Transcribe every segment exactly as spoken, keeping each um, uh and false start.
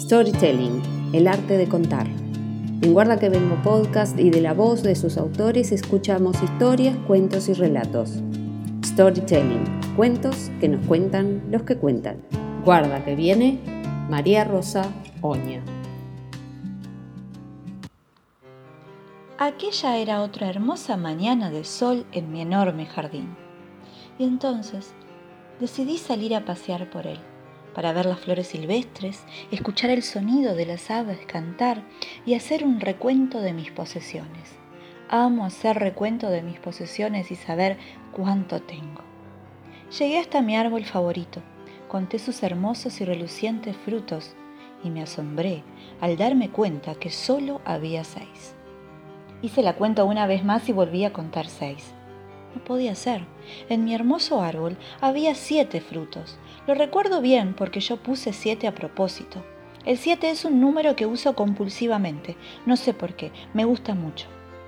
Storytelling, el arte de contar. En Guarda que Vengo Podcast y de la voz de sus autores escuchamos historias, cuentos y relatos. Storytelling, cuentos que nos cuentan los que cuentan. Guarda que viene, María Rosa Oña. Aquella era otra hermosa mañana de sol en mi enorme jardín. Y entonces decidí salir a pasear por él, para ver las flores silvestres, escuchar el sonido de las aves cantar y hacer un recuento de mis posesiones. Amo hacer recuento de mis posesiones y saber cuánto tengo. Llegué hasta mi árbol favorito, conté sus hermosos y relucientes frutos y me asombré al darme cuenta que solo había seis. Hice la cuenta una vez más y volví a contar seis. No podía ser. En mi hermoso árbol había siete frutos. Lo recuerdo bien porque yo puse siete a propósito. El siete es un número que uso compulsivamente. No sé por qué, me gusta mucho.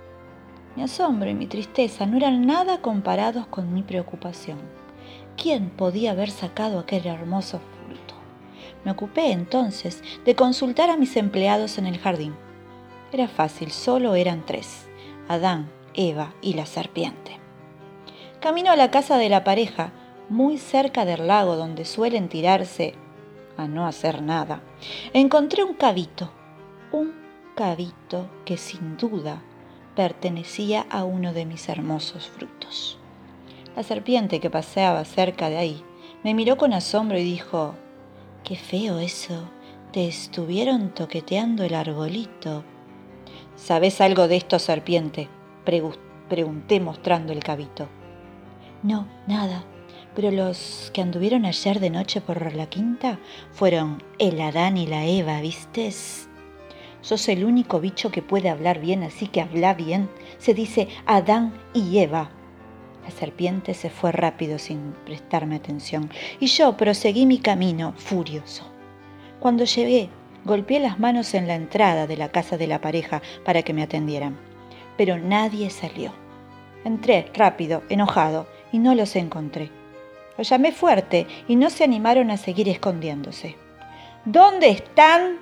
Mi asombro y mi tristeza no eran nada comparados con mi preocupación. ¿Quién podía haber sacado aquel hermoso fruto? Me ocupé entonces de consultar a mis empleados en el jardín. Era fácil, solo eran tres: Adán, Eva y la serpiente. Camino a la casa de la pareja, muy cerca del lago donde suelen tirarse a no hacer nada. Encontré un cavito, un cavito que sin duda pertenecía a uno de mis hermosos frutos. La serpiente que paseaba cerca de ahí me miró con asombro y dijo: «Qué feo eso, te estuvieron toqueteando el arbolito». «¿Sabes algo de esto, serpiente?», pregunté mostrando el cavito. «No, nada, pero los que anduvieron ayer de noche por la quinta fueron el Adán y la Eva, ¿vistes? Sos el único bicho que puede hablar bien, así que habla bien. Se dice Adán y Eva». La serpiente se fue rápido sin prestarme atención y yo proseguí mi camino furioso. Cuando llegué, golpeé las manos en la entrada de la casa de la pareja para que me atendieran, pero nadie salió. Entré rápido, enojado, y no los encontré. Los llamé fuerte y no se animaron a seguir escondiéndose. «¿Dónde están?»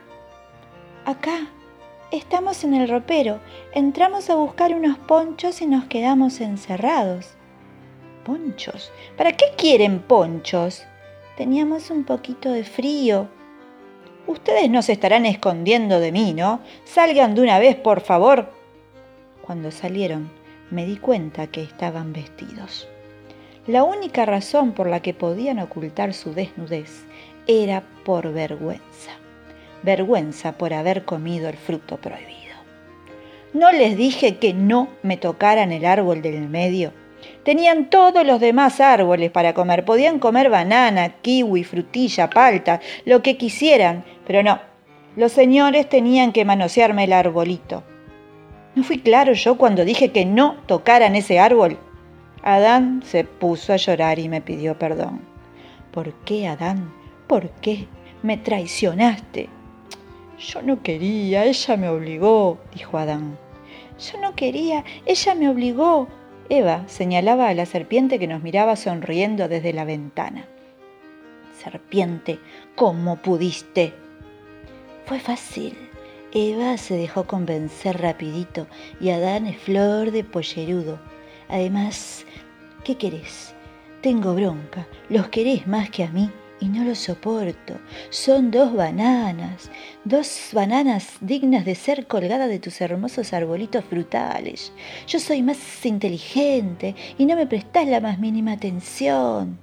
«Acá. Estamos en el ropero. Entramos a buscar unos ponchos y nos quedamos encerrados». «¿Ponchos? ¿Para qué quieren ponchos?» «Teníamos un poquito de frío». «Ustedes no se estarán escondiendo de mí, ¿no? Salgan de una vez, por favor». Cuando salieron, me di cuenta que estaban vestidos. La única razón por la que podían ocultar su desnudez era por vergüenza. Vergüenza por haber comido el fruto prohibido. ¿No les dije que no me tocaran el árbol del medio? Tenían todos los demás árboles para comer. Podían comer banana, kiwi, frutilla, palta, lo que quisieran, pero no. Los señores tenían que manosearme el arbolito. ¿No fui claro yo cuando dije que no tocaran ese árbol? Adán se puso a llorar y me pidió perdón. «¿Por qué, Adán? ¿Por qué? Me traicionaste». «Yo no quería, ella me obligó», dijo Adán. «Yo no quería, ella me obligó». Eva señalaba a la serpiente que nos miraba sonriendo desde la ventana. «Serpiente, ¿cómo pudiste?» «Fue fácil». Eva se dejó convencer rapidito y Adán es flor de pollerudo. Además, ¿qué querés? Tengo bronca, los querés más que a mí y no los soporto. Son dos bananas, dos bananas dignas de ser colgadas de tus hermosos arbolitos frutales. Yo soy más inteligente y no me prestás la más mínima atención».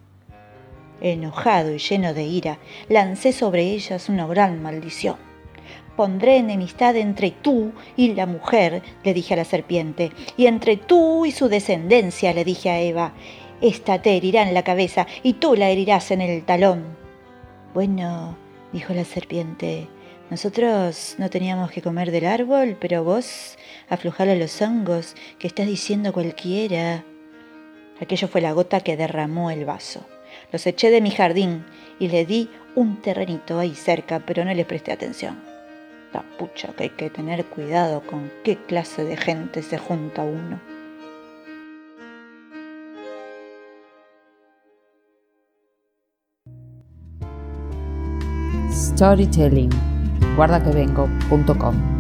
Enojado y lleno de ira, lancé sobre ellas una gran maldición. «Pondré enemistad entre tú y la mujer», le dije a la serpiente, «y entre tú y su descendencia», le dije a Eva. «Esta te herirá en la cabeza y tú la herirás en el talón». «Bueno», dijo la serpiente, «nosotros no teníamos que comer del árbol, pero vos aflojale los hongos, que estás diciendo cualquiera». Aquello fue la gota que derramó el vaso. Los eché de mi jardín y le di un terrenito ahí cerca, pero no les presté atención. La pucha que hay que tener cuidado con qué clase de gente se junta uno. Storytelling, guarda que vengo punto com.